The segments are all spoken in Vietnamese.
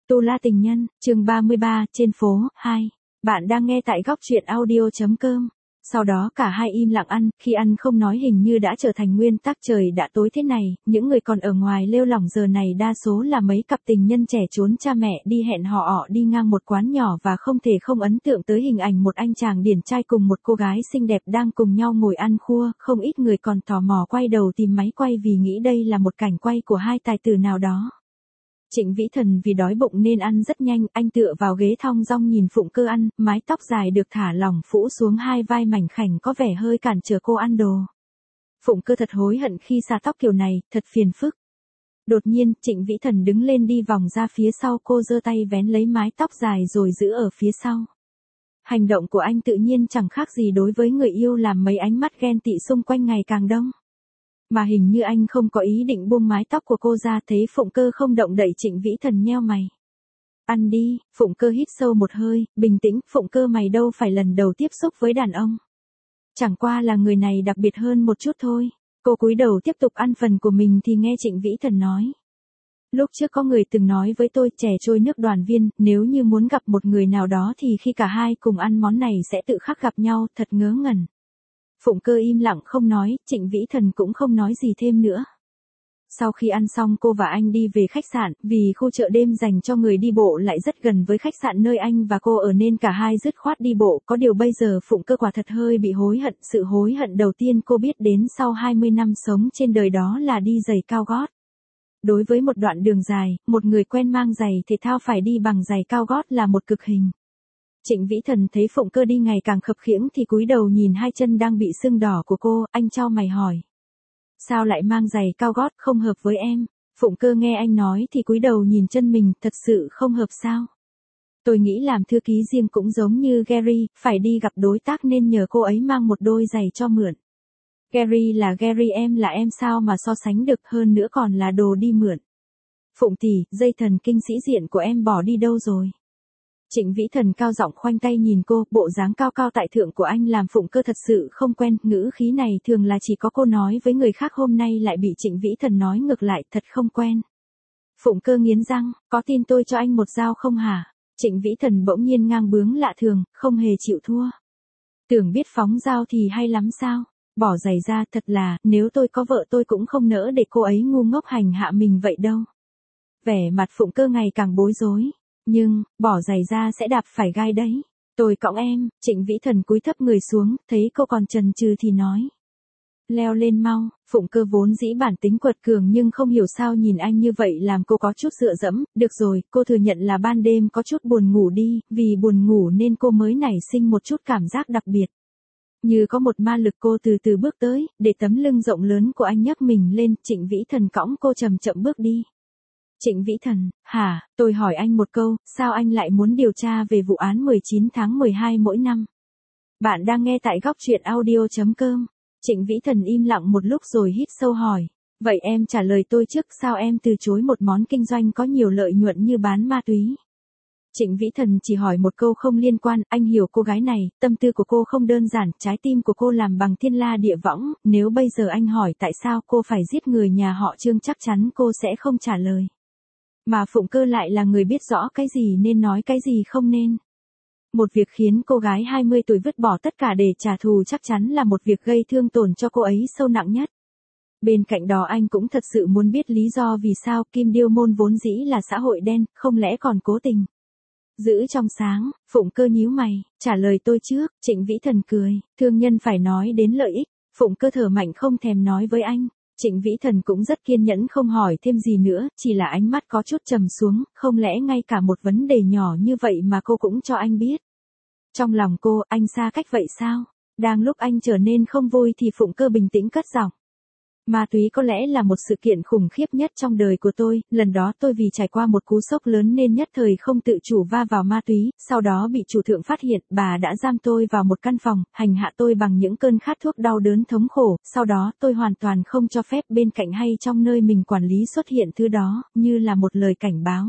Tu La Tình Nhân, chương 33, trên phố, 2. Bạn đang nghe tại góc truyện audio.com. Sau đó cả hai im lặng ăn, khi ăn không nói hình như đã trở thành nguyên tắc. Trời đã tối thế này, những người còn ở ngoài lêu lỏng giờ này đa số là mấy cặp tình nhân trẻ trốn cha mẹ đi hẹn hò đi ngang một quán nhỏ và không thể không ấn tượng tới hình ảnh một anh chàng điển trai cùng một cô gái xinh đẹp đang cùng nhau ngồi ăn khua. Không ít người còn tò mò quay đầu tìm máy quay vì nghĩ đây là một cảnh quay của hai tài tử nào đó. Trịnh Vĩ Thần vì đói bụng nên ăn rất nhanh, anh tựa vào ghế thong dong nhìn Phụng Cơ ăn, mái tóc dài được thả lỏng phủ xuống hai vai mảnh khảnh có vẻ hơi cản trở cô ăn đồ. Phụng Cơ thật hối hận khi xả tóc kiểu này, thật phiền phức. Đột nhiên, Trịnh Vĩ Thần đứng lên đi vòng ra phía sau cô, giơ tay vén lấy mái tóc dài rồi giữ ở phía sau. Hành động của anh tự nhiên chẳng khác gì đối với người yêu, làm mấy ánh mắt ghen tị xung quanh ngày càng đông. Mà hình như anh không có ý định buông mái tóc của cô ra, thấy Phụng Cơ không động đậy Trịnh Vĩ Thần nheo mày. Ăn đi, Phụng Cơ hít sâu một hơi, bình tĩnh, Phụng Cơ mày đâu phải lần đầu tiếp xúc với đàn ông. Chẳng qua là người này đặc biệt hơn một chút thôi. Cô cúi đầu tiếp tục ăn phần của mình thì nghe Trịnh Vĩ Thần nói. Lúc trước có người từng nói với tôi, chè trôi nước Đoàn Viên, nếu như muốn gặp một người nào đó thì khi cả hai cùng ăn món này sẽ tự khắc gặp nhau, thật ngớ ngẩn. Phụng Cơ im lặng không nói, Trịnh Vĩ Thần cũng không nói gì thêm nữa. Sau khi ăn xong cô và anh đi về khách sạn, vì khu chợ đêm dành cho người đi bộ lại rất gần với khách sạn nơi anh và cô ở nên cả hai dứt khoát đi bộ. Có điều bây giờ Phụng Cơ quả thật hơi bị hối hận, sự hối hận đầu tiên cô biết đến sau 20 năm sống trên đời đó là đi giày cao gót. Đối với một đoạn đường dài, một người quen mang giày thể thao phải đi bằng giày cao gót là một cực hình. Trịnh Vĩ Thần thấy Phụng Cơ đi ngày càng khập khiễng thì cúi đầu nhìn hai chân đang bị sưng đỏ của cô, anh chau mày hỏi. Sao lại mang giày cao gót, không hợp với em? Phụng Cơ nghe anh nói thì cúi đầu nhìn chân mình, thật sự không hợp sao? Tôi nghĩ làm thư ký riêng cũng giống như Gary, phải đi gặp đối tác nên nhờ cô ấy mang một đôi giày cho mượn. Gary là Gary, em là em, sao mà so sánh được, hơn nữa còn là đồ đi mượn. Phụng tỷ, dây thần kinh sĩ diện của em bỏ đi đâu rồi? Trịnh Vĩ Thần cao giọng khoanh tay nhìn cô, bộ dáng cao cao tại thượng của anh làm Phụng Cơ thật sự không quen, ngữ khí này thường là chỉ có cô nói với người khác, hôm nay lại bị Trịnh Vĩ Thần nói ngược lại, thật không quen. Phụng Cơ nghiến răng, có tin tôi cho anh một dao không hả? Trịnh Vĩ Thần bỗng nhiên ngang bướng lạ thường, không hề chịu thua. Tưởng biết phóng dao thì hay lắm sao? Bỏ giày ra, thật là, nếu tôi có vợ tôi cũng không nỡ để cô ấy ngu ngốc hành hạ mình vậy đâu. Vẻ mặt Phụng Cơ ngày càng bối rối. Nhưng, bỏ giày ra sẽ đạp phải gai đấy. Tôi cõng em. Trịnh Vĩ Thần cúi thấp người xuống, thấy cô còn chần chừ thì nói. Leo lên mau. Phụng Cơ vốn dĩ bản tính quật cường nhưng không hiểu sao nhìn anh như vậy làm cô có chút dựa dẫm. Được rồi, cô thừa nhận là ban đêm có chút buồn ngủ đi, vì buồn ngủ nên cô mới nảy sinh một chút cảm giác đặc biệt. Như có một ma lực, cô từ từ bước tới, để tấm lưng rộng lớn của anh nhấc mình lên. Trịnh Vĩ Thần cõng cô chậm chậm bước đi. Trịnh Vĩ Thần, hả, tôi hỏi anh một câu, sao anh lại muốn điều tra về vụ án 19 tháng 12 mỗi năm? Bạn đang nghe tại góc truyện audio.com. Trịnh Vĩ Thần im lặng một lúc rồi hít sâu hỏi. Vậy em trả lời tôi trước, sao em từ chối một món kinh doanh có nhiều lợi nhuận như bán ma túy? Trịnh Vĩ Thần chỉ hỏi một câu không liên quan, anh hiểu cô gái này, tâm tư của cô không đơn giản, trái tim của cô làm bằng thiên la địa võng, nếu bây giờ anh hỏi tại sao cô phải giết người nhà họ Trương chắc chắn cô sẽ không trả lời. Mà Phụng Cơ lại là người biết rõ cái gì nên nói cái gì không nên. Một việc khiến cô gái 20 tuổi vứt bỏ tất cả để trả thù chắc chắn là một việc gây thương tổn cho cô ấy sâu nặng nhất. Bên cạnh đó anh cũng thật sự muốn biết lý do vì sao Kim Điêu Môn vốn dĩ là xã hội đen, không lẽ còn cố tình giữ trong sáng. Phụng Cơ nhíu mày, trả lời tôi trước. Trịnh Vĩ Thần cười, thương nhân phải nói đến lợi ích. Phụng Cơ thở mạnh không thèm nói với anh. Trịnh Vĩ Thần cũng rất kiên nhẫn không hỏi thêm gì nữa, chỉ là ánh mắt có chút trầm xuống, không lẽ ngay cả một vấn đề nhỏ như vậy mà cô cũng cho anh biết. Trong lòng cô, anh xa cách vậy sao? Đang lúc anh trở nên không vui thì Phụng Cơ bình tĩnh cất giọng. Ma túy có lẽ là một sự kiện khủng khiếp nhất trong đời của tôi, lần đó tôi vì trải qua một cú sốc lớn nên nhất thời không tự chủ va vào ma túy, sau đó bị chủ thượng phát hiện, bà đã giam tôi vào một căn phòng, hành hạ tôi bằng những cơn khát thuốc đau đớn thống khổ, sau đó tôi hoàn toàn không cho phép bên cạnh hay trong nơi mình quản lý xuất hiện thứ đó, như là một lời cảnh báo.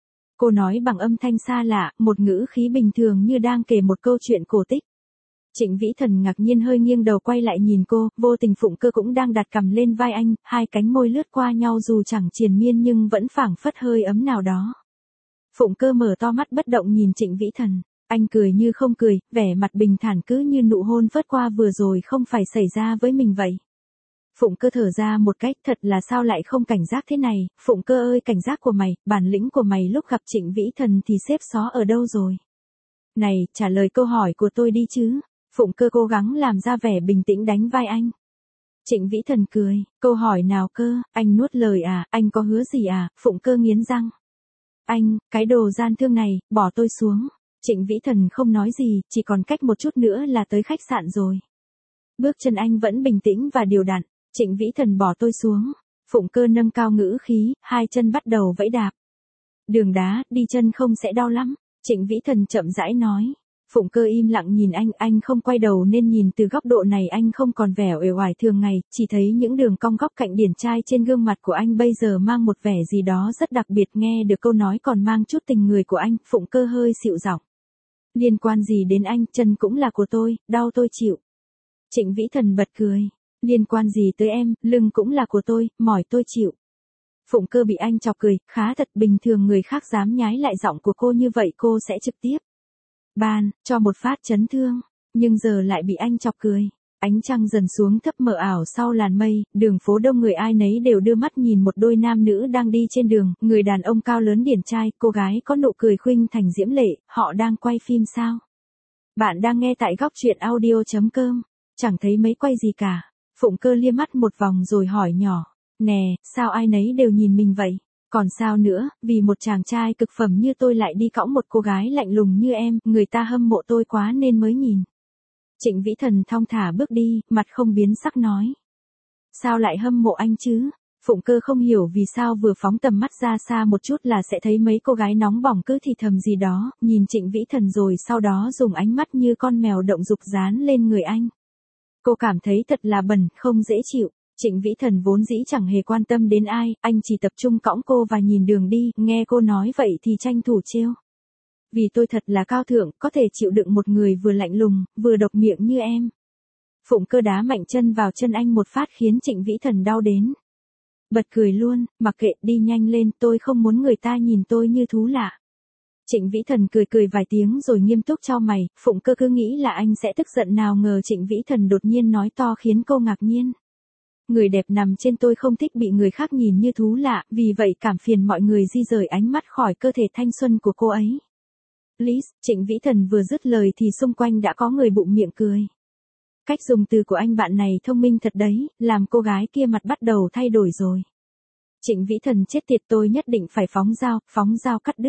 Cô nói bằng âm thanh xa lạ, một ngữ khí bình thường như đang kể một câu chuyện cổ tích. Trịnh Vĩ Thần ngạc nhiên hơi nghiêng đầu quay lại nhìn cô, vô tình Phụng Cơ cũng đang đặt cằm lên vai anh, hai cánh môi lướt qua nhau dù chẳng triền miên nhưng vẫn phảng phất hơi ấm nào đó. Phụng Cơ mở to mắt bất động nhìn Trịnh Vĩ Thần. Anh cười như không cười, vẻ mặt bình thản cứ như nụ hôn phớt qua vừa rồi không phải xảy ra với mình vậy. Phụng Cơ thở ra một cách, thật là sao lại không cảnh giác thế này, Phụng Cơ ơi, cảnh giác của mày, bản lĩnh của mày lúc gặp Trịnh Vĩ Thần thì xếp xó ở đâu rồi? Này, trả lời câu hỏi của tôi đi chứ. Phụng Cơ cố gắng làm ra vẻ bình tĩnh đánh vai anh. Trịnh Vĩ Thần cười, câu hỏi nào cơ, anh nuốt lời à, anh có hứa gì à? Phụng Cơ nghiến răng. Anh, cái đồ gian thương này, bỏ tôi xuống. Trịnh Vĩ Thần không nói gì, chỉ còn cách một chút nữa là tới khách sạn rồi. Bước chân anh vẫn bình tĩnh và điều đặn. Trịnh Vĩ Thần bỏ tôi xuống. Phụng Cơ nâng cao ngữ khí, hai chân bắt đầu vẫy đạp. Đường đá, đi chân không sẽ đau lắm. Trịnh Vĩ Thần chậm rãi nói. Phụng Cơ im lặng nhìn anh không quay đầu nên nhìn từ góc độ này anh không còn vẻ uể oải thường ngày, chỉ thấy những đường cong góc cạnh điển trai trên gương mặt của anh bây giờ mang một vẻ gì đó rất đặc biệt, nghe được câu nói còn mang chút tình người của anh, Phụng Cơ hơi xịu giọng. Liên quan gì đến anh, chân cũng là của tôi, đau tôi chịu. Trịnh Vĩ Thần bật cười. Liên quan gì tới em, lưng cũng là của tôi, mỏi tôi chịu. Phụng Cơ bị anh chọc cười, khá thật, bình thường người khác dám nhái lại giọng của cô như vậy cô sẽ trực tiếp ban cho một phát chấn thương, nhưng giờ lại bị anh chọc cười. Ánh trăng dần xuống thấp mờ ảo sau làn mây, đường phố đông người ai nấy đều đưa mắt nhìn một đôi nam nữ đang đi trên đường, người đàn ông cao lớn điển trai, cô gái có nụ cười khuynh thành diễm lệ, họ đang quay phim sao? Bạn đang nghe tại góc truyện audio.com, chẳng thấy mấy quay gì cả. Phụng Cơ liếc mắt một vòng rồi hỏi nhỏ, nè, sao ai nấy đều nhìn mình vậy? Còn sao nữa, vì một chàng trai cực phẩm như tôi lại đi cõng một cô gái lạnh lùng như em, người ta hâm mộ tôi quá nên mới nhìn. Trịnh Vĩ Thần thong thả bước đi, mặt không biến sắc nói. Sao lại hâm mộ anh chứ? Phụng Cơ không hiểu vì sao vừa phóng tầm mắt ra xa một chút là sẽ thấy mấy cô gái nóng bỏng cứ thì thầm gì đó, nhìn Trịnh Vĩ Thần rồi sau đó dùng ánh mắt như con mèo động dục dán lên người anh. Cô cảm thấy thật là bẩn, không dễ chịu. Trịnh Vĩ Thần vốn dĩ chẳng hề quan tâm đến ai, anh chỉ tập trung cõng cô và nhìn đường đi, nghe cô nói vậy thì tranh thủ trêu. Vì tôi thật là cao thượng, có thể chịu đựng một người vừa lạnh lùng, vừa độc miệng như em. Phụng Cơ đá mạnh chân vào chân anh một phát khiến Trịnh Vĩ Thần đau đến. Bật cười luôn, mặc kệ, đi nhanh lên, tôi không muốn người ta nhìn tôi như thú lạ. Trịnh Vĩ Thần cười vài tiếng rồi nghiêm túc chau mày, Phụng Cơ cứ nghĩ là anh sẽ tức giận, nào ngờ Trịnh Vĩ Thần đột nhiên nói to khiến cô ngạc nhiên. Người đẹp nằm trên tôi không thích bị người khác nhìn như thú lạ, vì vậy cảm phiền mọi người di rời ánh mắt khỏi cơ thể thanh xuân của cô ấy. Please, Trịnh Vĩ Thần vừa dứt lời thì xung quanh đã có người bụng miệng cười. Cách dùng từ của anh bạn này thông minh thật đấy, làm cô gái kia mặt bắt đầu thay đổi rồi. Trịnh Vĩ Thần chết tiệt, tôi nhất định phải phóng dao cắt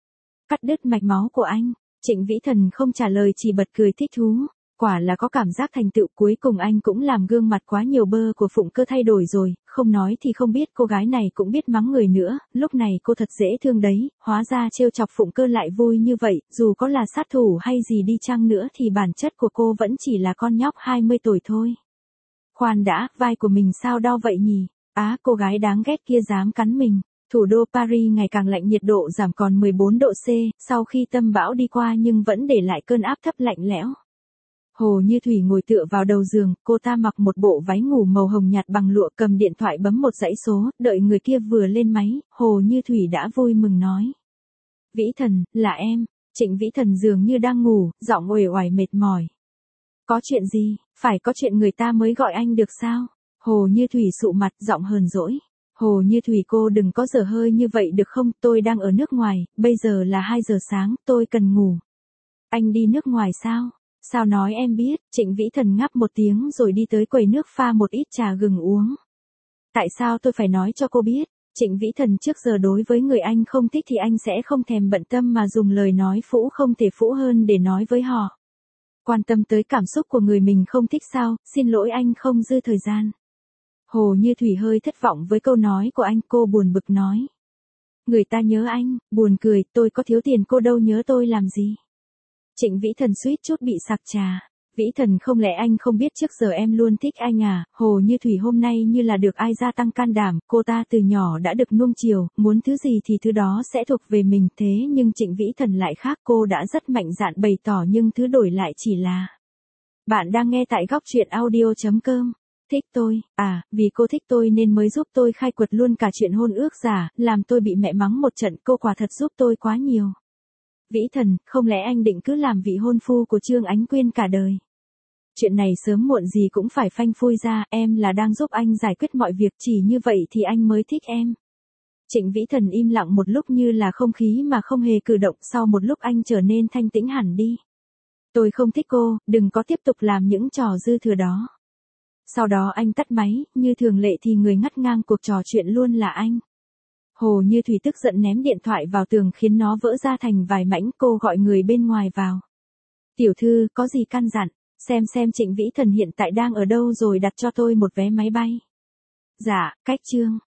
đứt mạch máu của anh. Trịnh Vĩ Thần không trả lời chỉ bật cười thích thú. Quả là có cảm giác thành tựu, cuối cùng anh cũng làm gương mặt quá nhiều bơ của Phụng Cơ thay đổi rồi, không nói thì không biết cô gái này cũng biết mắng người nữa, lúc này cô thật dễ thương đấy, hóa ra trêu chọc Phụng Cơ lại vui như vậy, dù có là sát thủ hay gì đi chăng nữa thì bản chất của cô vẫn chỉ là con nhóc 20 tuổi thôi. Khoan đã, vai của mình sao đau vậy nhỉ? Á, cô gái đáng ghét kia dám cắn mình. Thủ đô Paris ngày càng lạnh, nhiệt độ giảm còn 14 độ C, sau khi tâm bão đi qua nhưng vẫn để lại cơn áp thấp lạnh lẽo. Hồ Như Thủy ngồi tựa vào đầu giường, cô ta mặc một bộ váy ngủ màu hồng nhạt bằng lụa, cầm điện thoại bấm một dãy số, đợi người kia vừa lên máy, Hồ Như Thủy đã vui mừng nói. Vĩ Thần, là em. Trịnh Vĩ Thần dường như đang ngủ, giọng uể oải mệt mỏi. Có chuyện gì, phải có chuyện người ta mới gọi anh được sao? Hồ Như Thủy sụ mặt, giọng hờn dỗi. Hồ Như Thủy, cô đừng có dở hơi như vậy được không, tôi đang ở nước ngoài, bây giờ là 2 giờ sáng, tôi cần ngủ. Anh đi nước ngoài sao? Sao nói em biết? Trịnh Vĩ Thần ngáp một tiếng rồi đi tới quầy nước pha một ít trà gừng uống. Tại sao tôi phải nói cho cô biết? Trịnh Vĩ Thần trước giờ đối với người anh không thích thì anh sẽ không thèm bận tâm mà dùng lời nói phũ không thể phũ hơn để nói với họ. Quan tâm tới cảm xúc của người mình không thích sao, xin lỗi anh không dư thời gian. Hồ Như Thủy hơi thất vọng với câu nói của anh, cô buồn bực nói. Người ta nhớ anh, buồn cười, tôi có thiếu tiền cô đâu nhớ tôi làm gì. Trịnh Vĩ Thần suýt chút bị sặc trà. Vĩ Thần, không lẽ anh không biết trước giờ em luôn thích anh à? Hồ Như Thủy hôm nay như là được ai gia tăng can đảm, cô ta từ nhỏ đã được nuông chiều, muốn thứ gì thì thứ đó sẽ thuộc về mình, thế nhưng Trịnh Vĩ Thần lại khác, cô đã rất mạnh dạn bày tỏ nhưng thứ đổi lại chỉ là. Bạn đang nghe tại góc truyện audio.com. Thích tôi, vì cô thích tôi nên mới giúp tôi khai quật luôn cả chuyện hôn ước giả, làm tôi bị mẹ mắng một trận, cô quả thật giúp tôi quá nhiều. Vĩ Thần, không lẽ anh định cứ làm vị hôn phu của Trương Ánh Quyên cả đời? Chuyện này sớm muộn gì cũng phải phanh phui ra, em là đang giúp anh giải quyết mọi việc, chỉ như vậy thì anh mới thích em. Trịnh Vĩ Thần im lặng một lúc như là không khí mà không hề cử động, sau một lúc anh trở nên thanh tĩnh hẳn đi. Tôi không thích cô, đừng có tiếp tục làm những trò dư thừa đó. Sau đó anh tắt máy, như thường lệ thì người ngắt ngang cuộc trò chuyện luôn là anh. Hồ Như Thủy tức giận ném điện thoại vào tường khiến nó vỡ ra thành vài mảnh, cô gọi người bên ngoài vào. Tiểu thư, có gì căn dặn, xem Trịnh Vĩ Thần hiện tại đang ở đâu rồi đặt cho tôi một vé máy bay. Dạ, cách Trương.